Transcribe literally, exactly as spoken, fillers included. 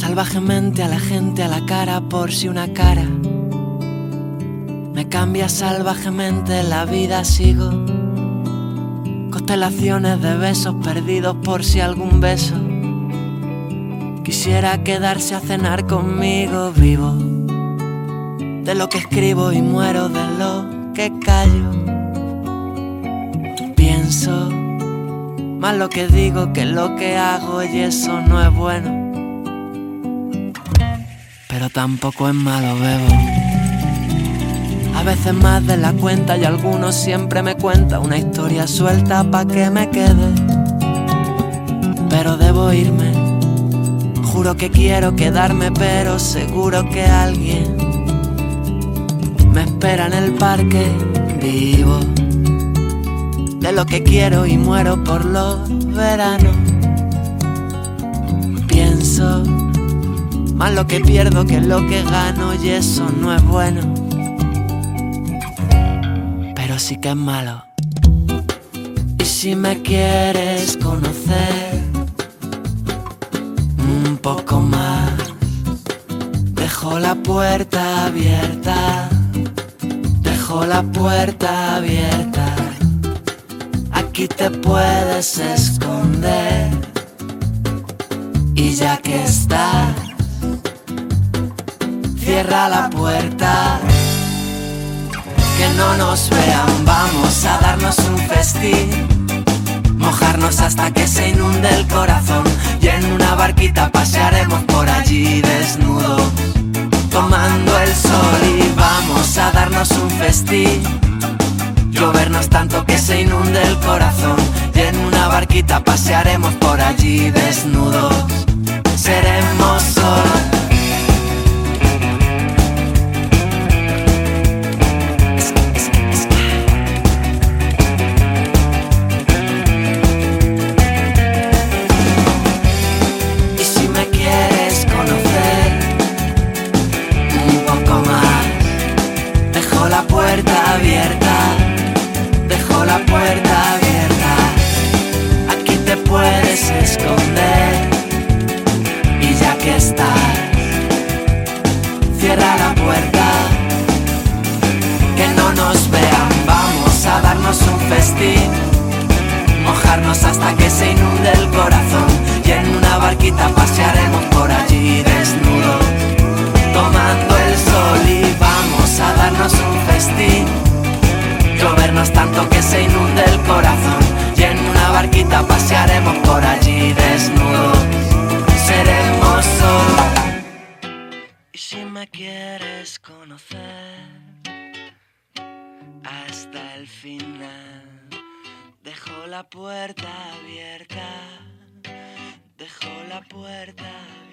salvajemente a la gente a la cara por si una cara me cambia salvajemente la vida. Sigo constelaciones de besos perdidos por si algún beso quisiera quedarse a cenar conmigo. Vivo de lo que escribo y muero de lo que callo. Pienso más lo que digo que lo que hago, y eso no es bueno, pero tampoco es malo. Bebo a veces más de la cuenta y algunos siempre me cuenta una historia suelta pa' que me quede, pero debo irme. Juro que quiero quedarme, pero seguro que alguien me espera en el parque. Vivo de lo que quiero y muero por los veranos. Pienso más lo que pierdo que lo que gano, y eso no es bueno, pero sí que es malo. Y si me quieres conocer un poco más, dejo la puerta abierta, dejo la puerta abierta. Aquí te puedes esconder, y ya que estás, cierra la puerta. Que no nos vean, vamos a darnos un festín, mojarnos hasta que se inunde el corazón, y en una barquita pasearemos por allí desnudos, tomando el sol. Y vamos a darnos un festín, llovernos tanto que se inunde el corazón, y en una barquita pasearemos por allí desnudos, seremos sol. La puerta abierta, dejo la puerta abierta. Aquí te puedes esconder, y ya que estás, cierra la puerta. Que no nos vean, vamos a darnos un festín, mojarnos hasta que se inunde el corazón, y en una barquita pasearemos por allí desnudos, tomando el sol. Y vamos a darnos un festín, llovernos tanto que se inunde el corazón, y en una barquita pasearemos por allí desnudos, seremos sol. Y si me quieres conocer hasta el final, dejo la puerta abierta, dejo la puerta abierta.